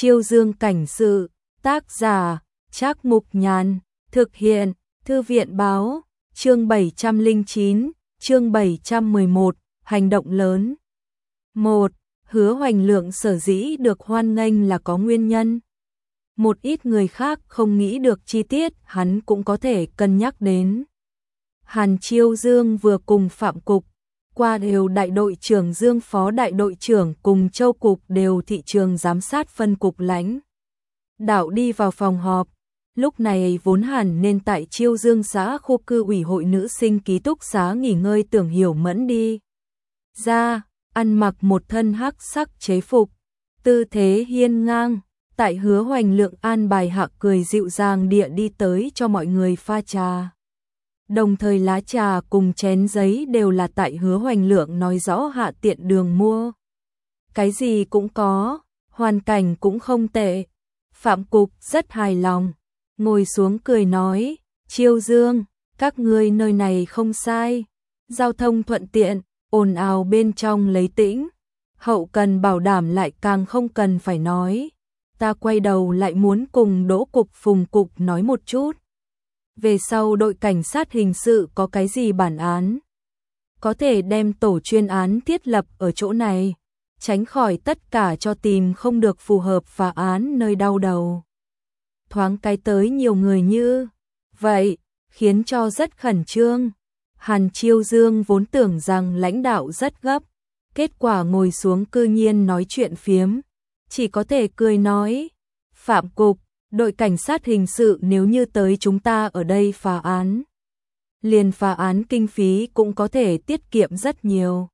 Chiêu Dương cảnh sự, tác giả, Trác Mục Nhàn, thực hiện, Thư viện báo, chương 709, chương 711, hành động lớn. 1. Hứa Hoành Lượng sở dĩ được hoan nghênh là có nguyên nhân. Một ít người khác không nghĩ được chi tiết, hắn cũng có thể cân nhắc đến. Hàn Chiêu Dương vừa cùng Phạm Cục qua đều đại đội trưởng Dương phó đại đội trưởng cùng Châu Cục đều thị trường giám sát phân cục lãnh đạo đi vào phòng họp. Lúc này vốn hẳn nên tại Chiêu Dương xã khu cư ủy hội nữ sinh ký túc xá nghỉ ngơi Tưởng Hiểu Mẫn đi ra, ăn mặc một thân hắc sắc chế phục, tư thế hiên ngang, tại Hứa Hoành Lượng an bài hạ cười dịu dàng địa đi tới cho mọi người pha trà. Đồng thời lá trà cùng chén giấy đều là tại Hứa Hoành Lượng nói rõ hạ tiện đường mua. Cái gì cũng có, hoàn cảnh cũng không tệ. Phạm Cục rất hài lòng, ngồi xuống cười nói, Chiêu Dương, các ngươi nơi này không sai, giao thông thuận tiện, ồn ào bên trong lấy tĩnh, hậu cần bảo đảm lại càng không cần phải nói. Ta quay đầu lại muốn cùng Đỗ Cục Phùng Cục nói một chút. Về sau đội cảnh sát hình sự có cái gì bản án, có thể đem tổ chuyên án thiết lập ở chỗ này, tránh khỏi tất cả cho tìm không được phù hợp phá án nơi đau đầu. Thoáng cái tới nhiều người như vậy, khiến cho rất khẩn trương. Hàn Chiêu Dương vốn tưởng rằng lãnh đạo rất gấp, kết quả ngồi xuống cư nhiên nói chuyện phiếm, chỉ có thể cười nói, Phạm Cục, đội cảnh sát hình sự nếu như tới chúng ta ở đây phá án, liền phá án kinh phí cũng có thể tiết kiệm rất nhiều.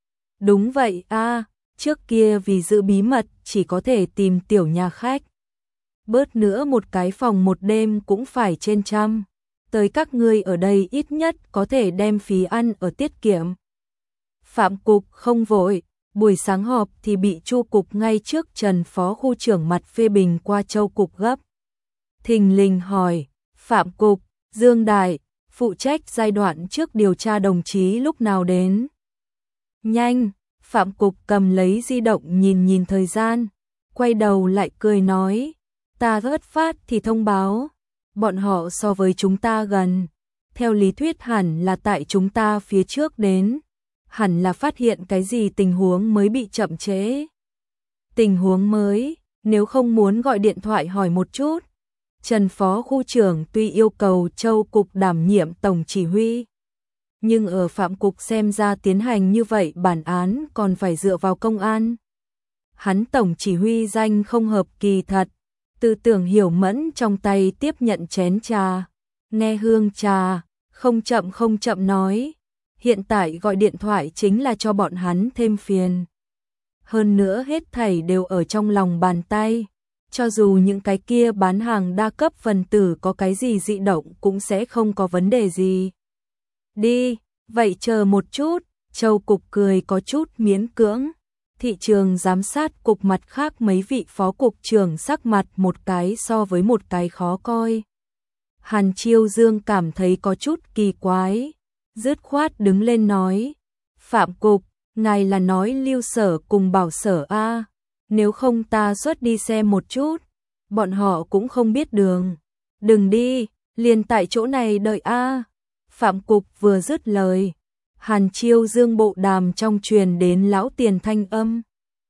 Đúng vậy a, trước kia vì giữ bí mật chỉ có thể tìm tiểu nhà khách. Bớt nữa một cái phòng một đêm cũng phải trên trăm. Tới các ngươi ở đây ít nhất có thể đem phí ăn ở tiết kiệm. Phạm Cục không vội, buổi sáng họp thì bị Chu Cục ngay trước Trần Phó khu trưởng mặt phê bình qua Châu Cục gấp. Thình lình hỏi, Phạm Cục, Dương Đại, phụ trách giai đoạn trước điều tra đồng chí lúc nào đến? Nhanh, Phạm Cục cầm lấy di động nhìn thời gian, quay đầu lại cười nói, ta rất phát thì thông báo, bọn họ so với chúng ta gần, theo lý thuyết hẳn là tại chúng ta phía trước đến, hẳn là phát hiện cái gì tình huống mới bị chậm trễ. Tình huống mới, nếu không muốn gọi điện thoại hỏi một chút. Trần Phó khu trưởng tuy yêu cầu Châu Cục đảm nhiệm tổng chỉ huy, nhưng ở Phạm Cục xem ra tiến hành như vậy bản án còn phải dựa vào công an. Hắn tổng chỉ huy danh không hợp kỳ thật. Từ Tưởng Hiểu Mẫn trong tay tiếp nhận chén trà, nghe hương trà, không chậm nói, hiện tại gọi điện thoại chính là cho bọn hắn thêm phiền. Hơn nữa hết thảy đều ở trong lòng bàn tay, cho dù những cái kia bán hàng đa cấp phần tử có cái gì dị động cũng sẽ không có vấn đề gì. Đi, vậy chờ một chút, Châu Cục cười có chút miễn cưỡng. Thị trường giám sát cục mặt khác mấy vị phó cục trưởng sắc mặt một cái so với một cái khó coi. Hàn Chiêu Dương cảm thấy có chút kỳ quái, dứt khoát đứng lên nói, Phạm Cục, ngài là nói Lưu Sở cùng Bảo Sở a, nếu không ta xuất đi xem một chút, bọn họ cũng không biết đường. Đừng đi, liền tại chỗ này đợi a. Phạm Cục vừa dứt lời, Hàn Chiêu Dương bộ đàm trong truyền đến lão tiền thanh âm.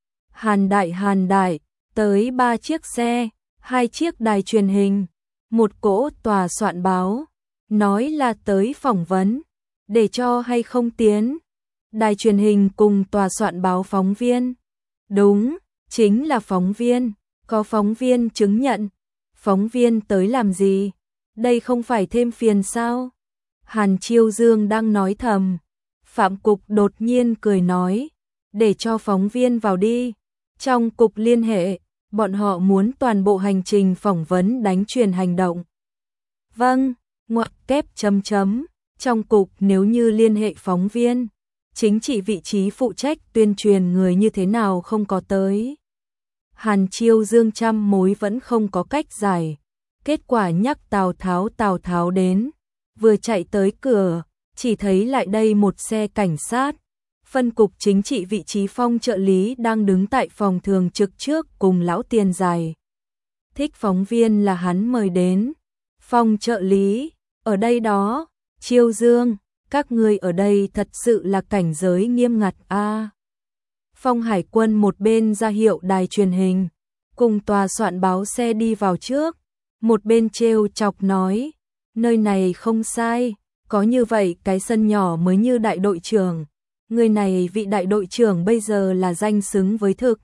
Hàn đại, tới 3 chiếc xe, 2 chiếc đài truyền hình, một cỗ tòa soạn báo, nói là tới phỏng vấn, để cho hay không tiến. Đài truyền hình cùng tòa soạn báo phóng viên. Đúng, chính là phóng viên, có phóng viên chứng nhận. Phóng viên tới làm gì? Đây không phải thêm phiền sao? Hàn Chiêu Dương đang nói thầm. Phạm Cục đột nhiên cười nói, để cho phóng viên vào đi. Trong cục liên hệ, bọn họ muốn toàn bộ hành trình phỏng vấn đánh truyền hành động. Vâng, ngoặc kép chấm. Trong cục nếu như liên hệ phóng viên, chính trị vị trí phụ trách tuyên truyền người như thế nào không có tới. Hàn Chiêu Dương trăm mối vẫn không có cách giải. Kết quả nhắc Tào Tháo đến, vừa chạy tới cửa, chỉ thấy lại đây một xe cảnh sát. Phân cục chính trị vị trí Phong trợ lý đang đứng tại phòng thường trực trước cùng lão tiền dài. Thích phóng viên là hắn mời đến. Phong trợ lý, ở đây đó, Chiêu Dương, các ngươi ở đây thật sự là cảnh giới nghiêm ngặt a. Phong Hải Quân một bên ra hiệu đài truyền hình, cùng tòa soạn báo xe đi vào trước, một bên trêu chọc nói, nơi này không sai, có như vậy cái sân nhỏ mới như đại đội trưởng, người này vị đại đội trưởng bây giờ là danh xứng với thực.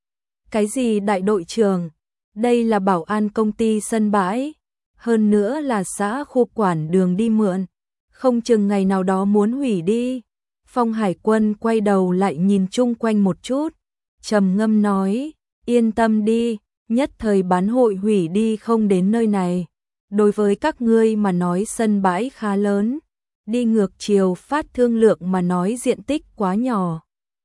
Cái gì đại đội trưởng? Đây là bảo an công ty sân bãi, hơn nữa là xã khu quản đường đi mượn, không chừng ngày nào đó muốn hủy đi. Phong Hải Quân quay đầu lại nhìn chung quanh một chút, trầm ngâm nói, yên tâm đi, nhất thời bán hội hủy đi không đến nơi này. Đối với các ngươi mà nói sân bãi khá lớn, đi ngược chiều phát thương lượng mà nói diện tích quá nhỏ.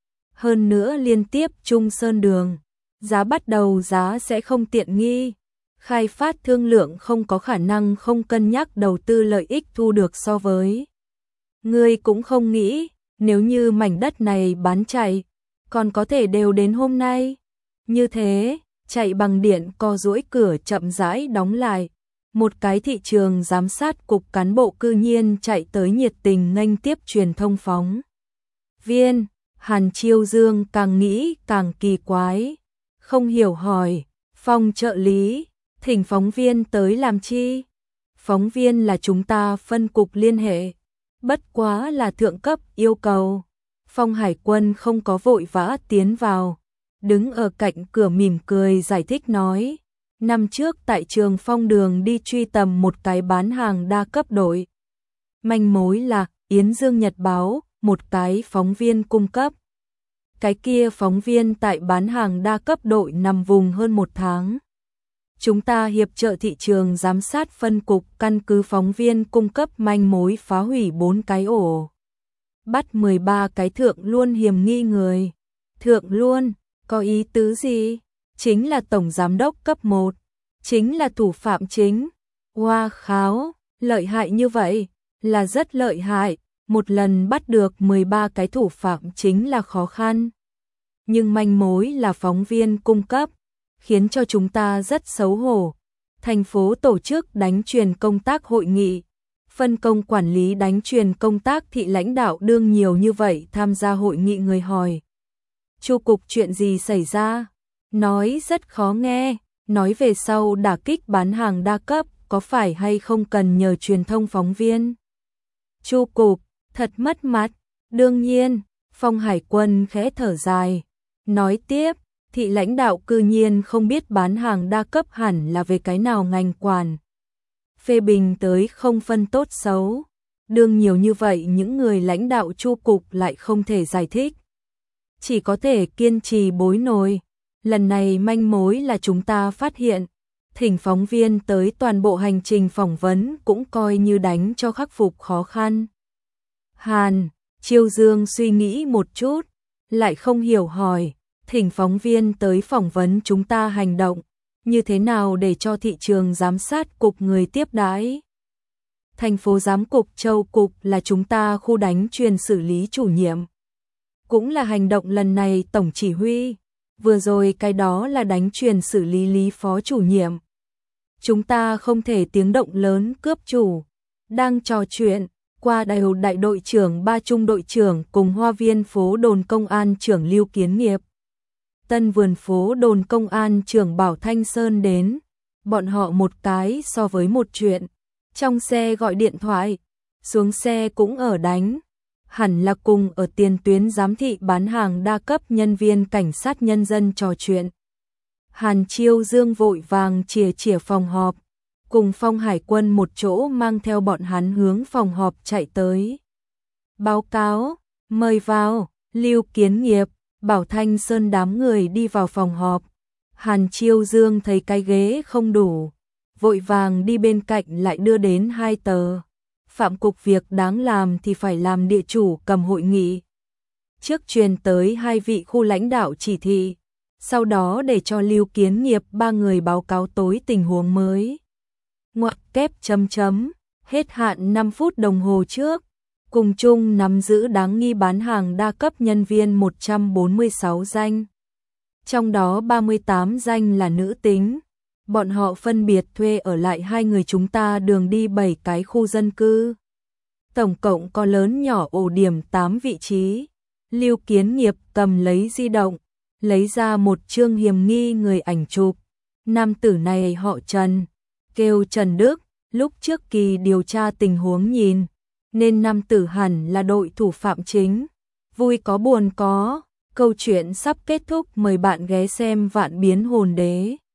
Hơn nữa liên tiếp Trung Sơn đường, giá bắt đầu giá sẽ không tiện nghi. Khai phát thương lượng không có khả năng không cân nhắc đầu tư lợi ích thu được so với. Ngươi cũng không nghĩ, nếu như mảnh đất này bán chạy, còn có thể đều đến hôm nay. Như thế, chạy bằng điện co duỗi cửa chậm rãi đóng lại. Một cái thị trường giám sát cục cán bộ cư nhiên chạy tới nhiệt tình nghênh tiếp truyền thông phóng viên. Hàn Chiêu Dương càng nghĩ càng kỳ quái, không hiểu hỏi, Phong trợ lý, thỉnh phóng viên tới làm chi? Phóng viên là chúng ta phân cục liên hệ, bất quá là thượng cấp yêu cầu. Phong Hải Quân không có vội vã tiến vào, đứng ở cạnh cửa mỉm cười giải thích nói, năm trước tại trường Phong đường đi truy tầm một cái bán hàng đa cấp đội. Manh mối là Yến Dương Nhật Báo, một cái phóng viên cung cấp. Cái kia phóng viên tại bán hàng đa cấp đội nằm vùng hơn một tháng. Chúng ta hiệp trợ thị trường giám sát phân cục căn cứ phóng viên cung cấp manh mối phá hủy 4 cái ổ. Bắt 13 cái thượng luôn hiểm nghi người. Thượng luôn, có ý tứ gì? Chính là tổng giám đốc cấp 1, chính là thủ phạm chính. Hoa kháo, lợi hại như vậy, là rất lợi hại, một lần bắt được 13 cái thủ phạm chính là khó khăn. Nhưng manh mối là phóng viên cung cấp, khiến cho chúng ta rất xấu hổ. Thành phố tổ chức đánh truyền công tác hội nghị, phân công quản lý đánh truyền công tác thị lãnh đạo đương nhiều như vậy tham gia hội nghị người hỏi. Chu cục chuyện gì xảy ra? Nói rất khó nghe, nói về sau đả kích bán hàng đa cấp, có phải hay không cần nhờ truyền thông phóng viên? Chu cục, thật mất mặt, đương nhiên, Phong Hải Quân khẽ thở dài, nói tiếp, thị lãnh đạo cư nhiên không biết bán hàng đa cấp hẳn là về cái nào ngành quản. Phê bình tới không phân tốt xấu, đương nhiều như vậy những người lãnh đạo Chu cục lại không thể giải thích. Chỉ có thể kiên trì bối nổi. Lần này manh mối là chúng ta phát hiện, thỉnh phóng viên tới toàn bộ hành trình phỏng vấn cũng coi như đánh cho khắc phục khó khăn. Hàn, Chiêu Dương suy nghĩ một chút, lại không hiểu hỏi, thỉnh phóng viên tới phỏng vấn chúng ta hành động, như thế nào để cho thị trường giám sát cục người tiếp đãi? Thành phố giám cục Châu cục là chúng ta khu đánh truyền xử lý chủ nhiệm, cũng là hành động lần này tổng chỉ huy. Vừa rồi cái đó là đánh truyền xử lý lý phó chủ nhiệm. Chúng ta không thể tiếng động lớn cướp chủ. Đang trò chuyện, qua đầu đại đội trưởng ba trung đội trưởng cùng hoa viên phố đồn công an trưởng Lưu Kiến Nghiệp. Tân vườn phố đồn công an trưởng Bảo Thanh Sơn đến. Bọn họ một cái so với một chuyện. Trong xe gọi điện thoại, xuống xe cũng ở đánh. Hẳn là cùng ở tiền tuyến giám thị bán hàng đa cấp nhân viên cảnh sát nhân dân trò chuyện. Hàn Chiêu Dương vội vàng chìa phòng họp, cùng Phong Hải Quân một chỗ mang theo bọn hắn hướng phòng họp chạy tới. Báo cáo, mời vào, Lưu Kiến Nghiệp, Bảo Thanh Sơn đám người đi vào phòng họp. Hàn Chiêu Dương thấy cái ghế không đủ, vội vàng đi bên cạnh lại đưa đến 2 tờ. Phạm cục việc đáng làm thì phải làm địa chủ cầm hội nghị. Trước truyền tới 2 vị khu lãnh đạo chỉ thị, sau đó để cho Lưu Kiến Nghiệp 3 người báo cáo tối tình huống mới. Ngoặc kép chấm, hết hạn 5 phút đồng hồ trước, cùng chung nắm giữ đáng nghi bán hàng đa cấp nhân viên 146 danh. Trong đó 38 danh là nữ tính. Bọn họ phân biệt thuê ở lại 2 người chúng ta đường đi 7 cái khu dân cư. Tổng cộng có lớn nhỏ ổ điểm 8 vị trí. Lưu Kiến Nghiệp cầm lấy di động, lấy ra một chương hiểm nghi người ảnh chụp. Nam tử này họ Trần, kêu Trần Đức, lúc trước kỳ điều tra tình huống nhìn, nên nam tử hẳn là đội thủ phạm chính. Vui có buồn có, câu chuyện sắp kết thúc, mời bạn ghé xem Vạn Biến Hồn Đế.